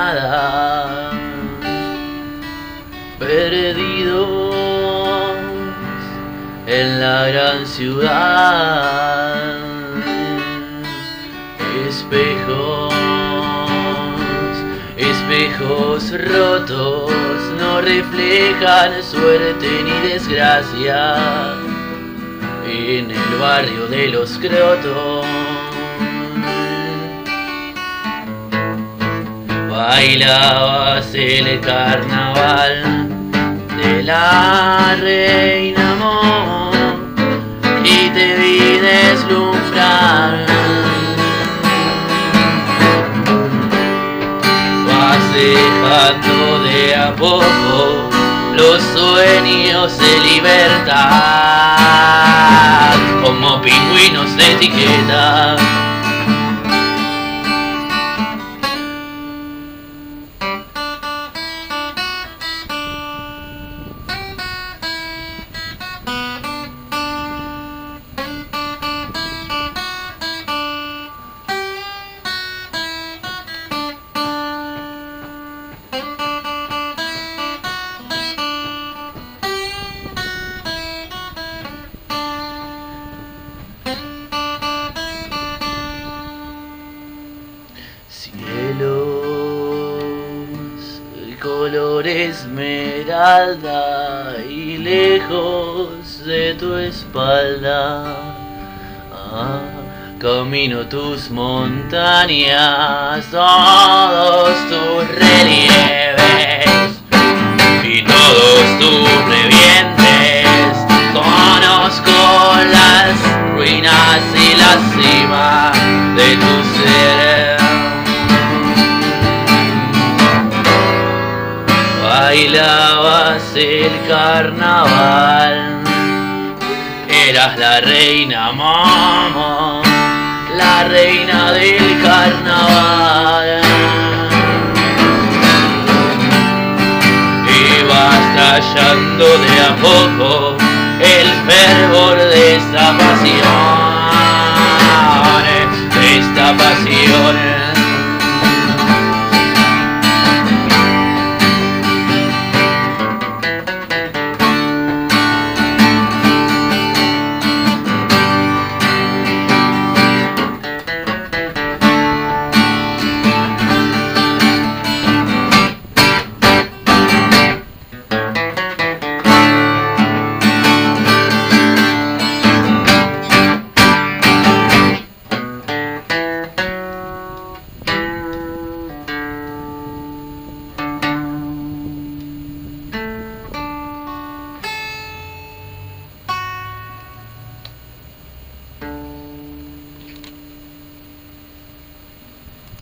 nada, perdidos en la gran ciudad. Espejos, espejos rotos no reflejan suerte ni desgracia en el barrio de los crotos. Bailabas el carnaval de la reina amor y te vi deslumbrar. Vas dejando de a poco los sueños de libertad como pingüinos de etiqueta. Cielos color esmeralda y lejos de tu espalda, camino tus montañas, todos tus relieves y todos tus revientes. Conozco las ruinas y la cima de tu ser. Bailabas el carnaval, eras la reina Momo, la reina del carnaval. Ibas tallando de a poco el fervor de esta pasión,